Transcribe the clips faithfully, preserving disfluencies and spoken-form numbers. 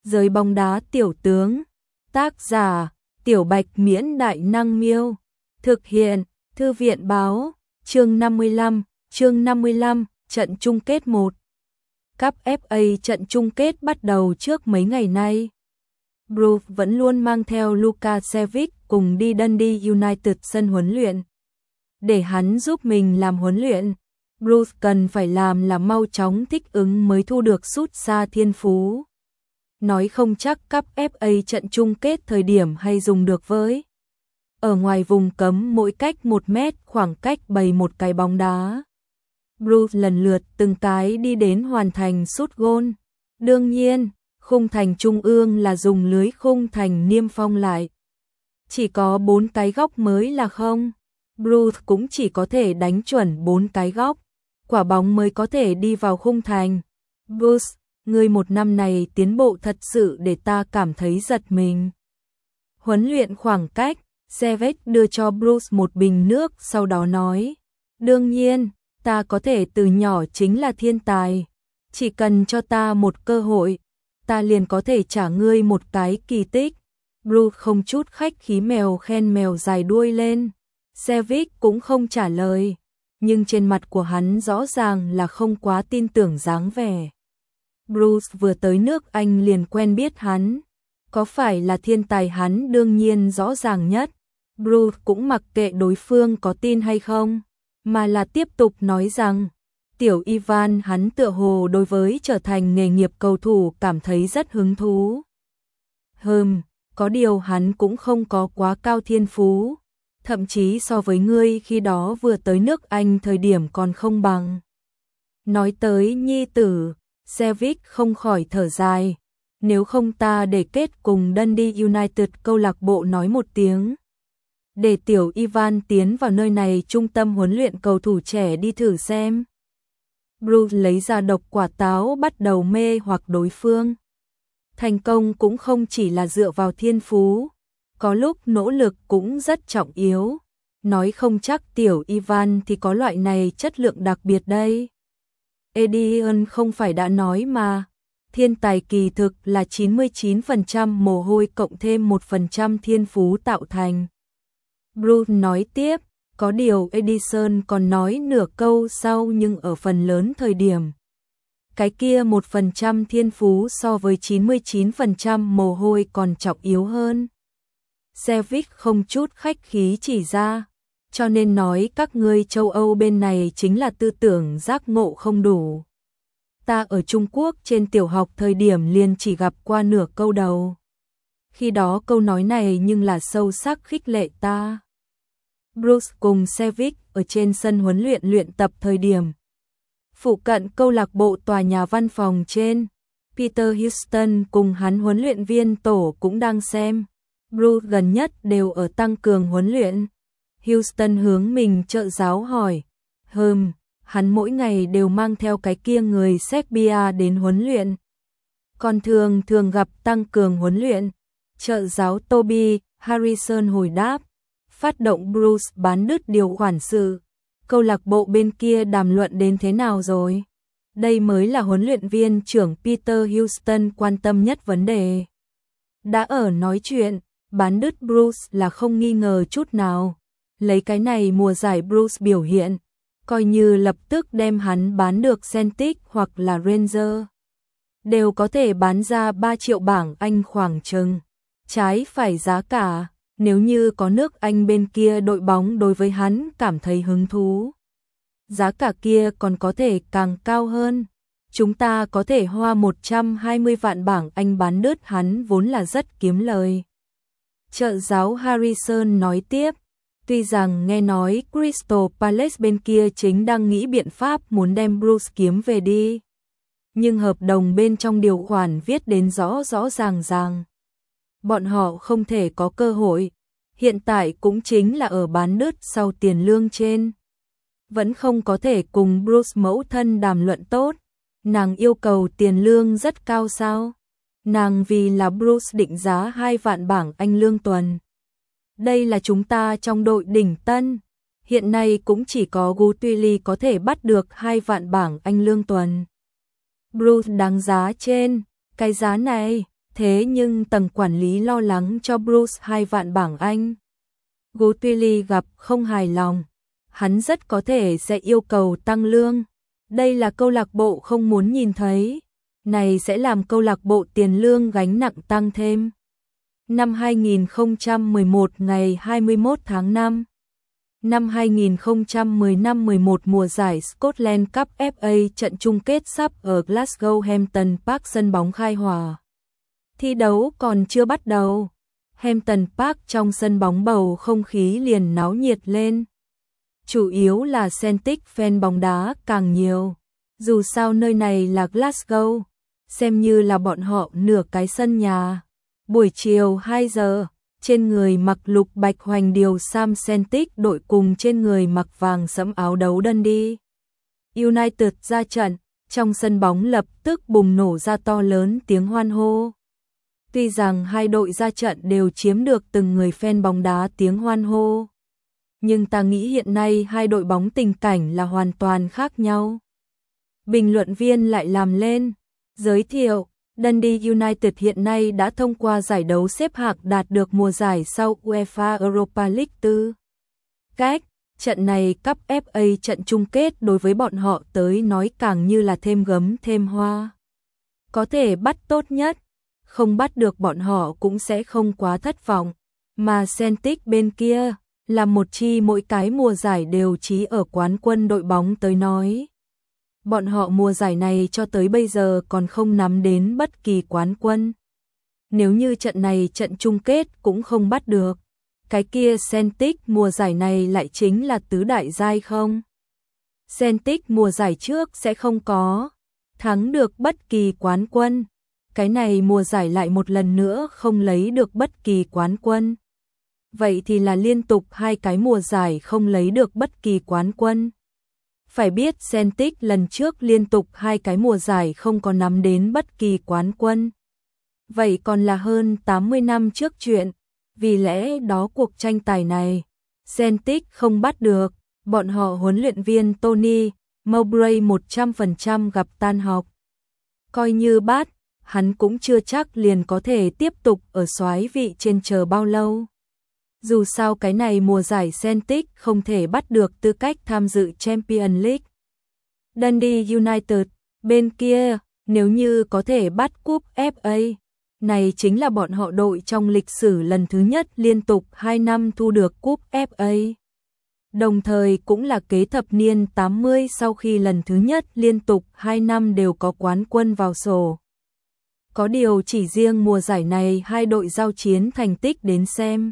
Giới bóng đá tiểu tướng. Tác giả: Tiểu Bạch Miễn Đại Năng Miêu. Thực hiện: Thư viện Báo. Chương năm mươi lăm, chương năm mươi lăm, trận chung kết một. Cup ép a trận chung kết bắt đầu trước mấy ngày nay. Bruce vẫn luôn mang theo Lukasevic cùng đi Dundee United sân huấn luyện. Để hắn giúp mình làm huấn luyện, Bruce cần phải làm là mau chóng thích ứng mới thu được sút xa thiên phú. Nói không chắc Cup ép a trận chung kết thời điểm hay dùng được với. Ở ngoài vùng cấm mỗi cách một mét khoảng cách bày một cái bóng đá. Bruce lần lượt từng cái đi đến hoàn thành sút gôn. Đương nhiên, khung thành trung ương là dùng lưới khung thành niêm phong lại. Chỉ có bốn cái góc mới là không. Bruce cũng chỉ có thể đánh chuẩn bốn cái góc. Quả bóng mới có thể đi vào khung thành. Bruce, người một năm này tiến bộ thật sự để ta cảm thấy giật mình. Huấn luyện khoảng cách, Sevic đưa cho Bruce một bình nước sau đó nói. Đương nhiên, ta có thể từ nhỏ chính là thiên tài. Chỉ cần cho ta một cơ hội, ta liền có thể trả ngươi một cái kỳ tích. Bruce không chút khách khí mèo khen mèo dài đuôi lên. Sevic cũng không trả lời, nhưng trên mặt của hắn rõ ràng là không quá tin tưởng dáng vẻ. Bruce vừa tới nước Anh liền quen biết hắn. Có phải là thiên tài hắn đương nhiên rõ ràng nhất. Bruce cũng mặc kệ đối phương có tin hay không, mà là tiếp tục nói rằng tiểu Ivan hắn tựa hồ đối với trở thành nghề nghiệp cầu thủ cảm thấy rất hứng thú. Hừm, có điều hắn cũng không có quá cao thiên phú, thậm chí so với ngươi khi đó vừa tới nước Anh thời điểm còn không bằng. Nói tới nhi tử, Sevic không khỏi thở dài. Nếu không ta để kết cùng Dundee United câu lạc bộ nói một tiếng. Để tiểu Ivan tiến vào nơi này trung tâm huấn luyện cầu thủ trẻ đi thử xem. Bruce lấy ra độc quả táo bắt đầu mê hoặc đối phương. Thành công cũng không chỉ là dựa vào thiên phú, có lúc nỗ lực cũng rất trọng yếu. Nói không chắc tiểu Ivan thì có loại này chất lượng đặc biệt đây. Edion không phải đã nói mà, thiên tài kỳ thực là chín mươi chín phần trăm mồ hôi cộng thêm một phần trăm thiên phú tạo thành. Bruce nói tiếp, có điều Edison còn nói nửa câu sau nhưng ở phần lớn thời điểm. Cái kia một phần trăm thiên phú so với chín mươi chín phần trăm mồ hôi còn trọng yếu hơn. Sevic không chút khách khí chỉ ra, cho nên nói các ngươi châu Âu bên này chính là tư tưởng giác ngộ không đủ. Ta ở Trung Quốc trên tiểu học thời điểm liền chỉ gặp qua nửa câu đầu. Khi đó câu nói này nhưng là sâu sắc khích lệ ta. Bruce cùng Sevic ở trên sân huấn luyện luyện tập thời điểm. Phụ cận câu lạc bộ tòa nhà văn phòng trên, Peter Houston cùng hắn huấn luyện viên tổ cũng đang xem. Bruce gần nhất đều ở tăng cường huấn luyện. Houston hướng mình trợ giáo hỏi. Hừm, hắn mỗi ngày đều mang theo cái kia người Serbia đến huấn luyện. Còn thường thường gặp tăng cường huấn luyện. Trợ giáo Toby Harrison hồi đáp. Phát động Bruce bán đứt điều khoản sự. Câu lạc bộ bên kia đàm luận đến thế nào rồi? Đây mới là huấn luyện viên trưởng Peter Houston quan tâm nhất vấn đề. Đã ở nói chuyện, bán đứt Bruce là không nghi ngờ chút nào. Lấy cái này mùa giải Bruce biểu hiện, coi như lập tức đem hắn bán được Celtic hoặc là Rangers. Đều có thể bán ra ba triệu bảng Anh khoảng chừng. Trái phải giá cả, nếu như có nước Anh bên kia đội bóng đối với hắn cảm thấy hứng thú. Giá cả kia còn có thể càng cao hơn. Chúng ta có thể hoa một trăm hai mươi vạn bảng Anh bán đứt hắn vốn là rất kiếm lời. Trợ giáo Harrison nói tiếp. Tuy rằng nghe nói Crystal Palace bên kia chính đang nghĩ biện pháp muốn đem Bruce kiếm về đi. Nhưng hợp đồng bên trong điều khoản viết đến rõ rõ ràng ràng. Bọn họ không thể có cơ hội. Hiện tại cũng chính là ở bán đứt sau tiền lương trên. Vẫn không có thể cùng Bruce mẫu thân đàm luận tốt. Nàng yêu cầu tiền lương rất cao sao? Nàng vì là Bruce định giá hai vạn bảng Anh lương tuần. Đây là chúng ta trong đội đỉnh tân. Hiện nay cũng chỉ có Guttili có thể bắt được hai vạn bảng Anh lương tuần. Bruce đáng giá trên. Cái giá này, Thế nhưng tầng quản lý lo lắng cho Bruce hai vạn bảng Anh. Guthrie gặp không hài lòng. Hắn rất có thể sẽ yêu cầu tăng lương. Đây là câu lạc bộ không muốn nhìn thấy. Này sẽ làm câu lạc bộ tiền lương gánh nặng tăng thêm. Năm hai nghìn không trăm mười một ngày hai mươi mốt tháng năm. Năm hai nghìn không trăm mười lăm mười một mùa giải Scotland Cup ép a trận chung kết sắp ở Glasgow Hampton Park sân bóng khai hỏa. Thi đấu còn chưa bắt đầu. Hampton Park trong sân bóng bầu không khí liền náo nhiệt lên. Chủ yếu là Celtic fan bóng đá càng nhiều. Dù sao nơi này là Glasgow, xem như là bọn họ nửa cái sân nhà. Buổi chiều hai giờ, trên người mặc lục bạch hoành điều Sam Celtic đội cùng trên người mặc vàng sẫm áo đấu Dundee United ra trận, trong sân bóng lập tức bùng nổ ra to lớn tiếng hoan hô. Tuy rằng hai đội ra trận đều chiếm được từng người fan bóng đá tiếng hoan hô, nhưng ta nghĩ hiện nay hai đội bóng tình cảnh là hoàn toàn khác nhau. Bình luận viên lại làm lên, giới thiệu, Dundee United hiện nay đã thông qua giải đấu xếp hạng đạt được mùa giải sau UEFA Europa League tư cách. Trận này Cup ép a trận chung kết đối với bọn họ tới nói càng như là thêm gấm thêm hoa. Có thể bắt tốt nhất, không bắt được bọn họ cũng sẽ không quá thất vọng. Mà Celtic bên kia là một chi mỗi cái mùa giải đều chí ở quán quân đội bóng tới nói. Bọn họ mùa giải này cho tới bây giờ còn không nắm đến bất kỳ quán quân. Nếu như trận này trận chung kết cũng không bắt được, cái kia Celtic mùa giải này lại chính là tứ đại giai không? Celtic mùa giải trước sẽ không có thắng được bất kỳ quán quân. Cái này mùa giải lại một lần nữa không lấy được bất kỳ quán quân. Vậy thì là liên tục hai cái mùa giải không lấy được bất kỳ quán quân. Phải biết Celtic lần trước liên tục hai cái mùa giải không có nắm đến bất kỳ quán quân. Vậy còn là hơn tám mươi năm trước chuyện. Vì lẽ đó cuộc tranh tài này, Celtic không bắt được, bọn họ huấn luyện viên Tony Mowbray một trăm phần trăm gặp tan học. Coi như bắt, hắn cũng chưa chắc liền có thể tiếp tục ở soái vị trên chờ bao lâu. Dù sao cái này mùa giải Celtic không thể bắt được tư cách tham dự Champions League. Dundee United, bên kia, nếu như có thể bắt cúp ép a, này chính là bọn họ đội trong lịch sử lần thứ nhất liên tục hai năm thu được cúp ép a. Đồng thời cũng là kế thập niên tám mươi sau khi lần thứ nhất liên tục hai năm đều có quán quân vào sổ. Có điều chỉ riêng mùa giải này hai đội giao chiến thành tích đến xem.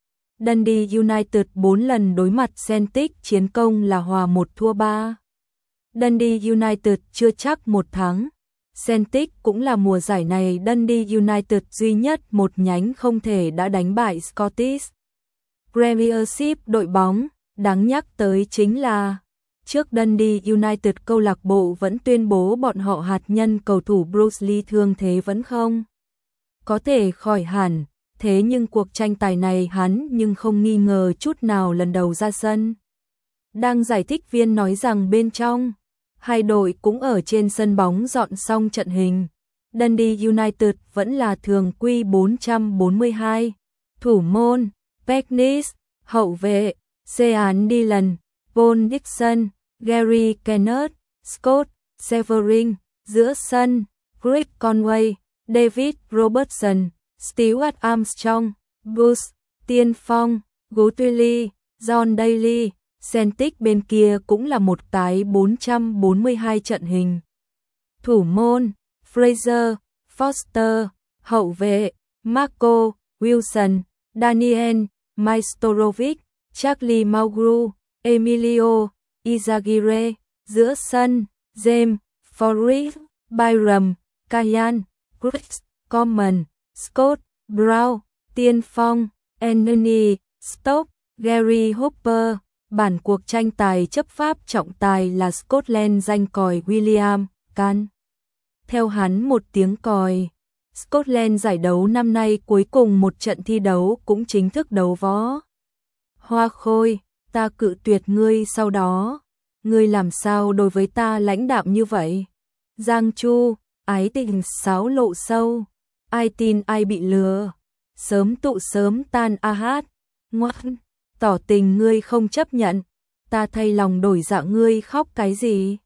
Dundee United bốn lần đối mặt Celtic chiến công là hòa một thua ba. Dundee United chưa chắc một thắng. Celtic cũng là mùa giải này Dundee United duy nhất một nhánh không thể đã đánh bại Scottish Premiership đội bóng. Đáng nhắc tới chính là trước Dundee United câu lạc bộ vẫn tuyên bố bọn họ hạt nhân cầu thủ Bruce Lee thương thế vẫn không có thể khỏi hẳn. Thế nhưng cuộc tranh tài này hắn nhưng không nghi ngờ chút nào lần đầu ra sân. Đang giải thích viên nói rằng bên trong, hai đội cũng ở trên sân bóng dọn xong trận hình. Dundee United vẫn là thường quy bốn trăm bốn mươi hai, thủ môn, Peknis, hậu vệ, Sean Dillon, Paul Dixon, Gary Kenneth, Scott Severin, giữa sân, Greg Conway, David Robertson, Stuart Armstrong, Bruce, Tiên Phong, Guthrie, John Daly. Celtic bên kia cũng là một tái bốn trăm bốn mươi hai trận hình. Thủ môn, Fraser, Foster, hậu vệ, Marco, Wilson, Daniel, Majstorovic, Charlie Maugru, Emilio, Izagirre, giữa sân, James, Forrest, Byram, Kyan, Chris, Common, Scott, Brown, Tiên Phong, Anthony, Stoke, Gary Hopper. Bản cuộc tranh tài chấp pháp trọng tài là Scotland danh còi William Can. Theo hắn một tiếng còi, Scotland giải đấu năm nay cuối cùng một trận thi đấu cũng chính thức đấu võ. Hoa Khôi, ta cự tuyệt ngươi sau đó, ngươi làm sao đối với ta lãnh đạm như vậy? Giang Chu, ái tình sáo lộ sâu. ai tin ai bị lừa. Sớm tụ sớm tan a hát. Ngoan, tỏ tình ngươi không chấp nhận, ta thay lòng đổi dạ ngươi khóc cái gì?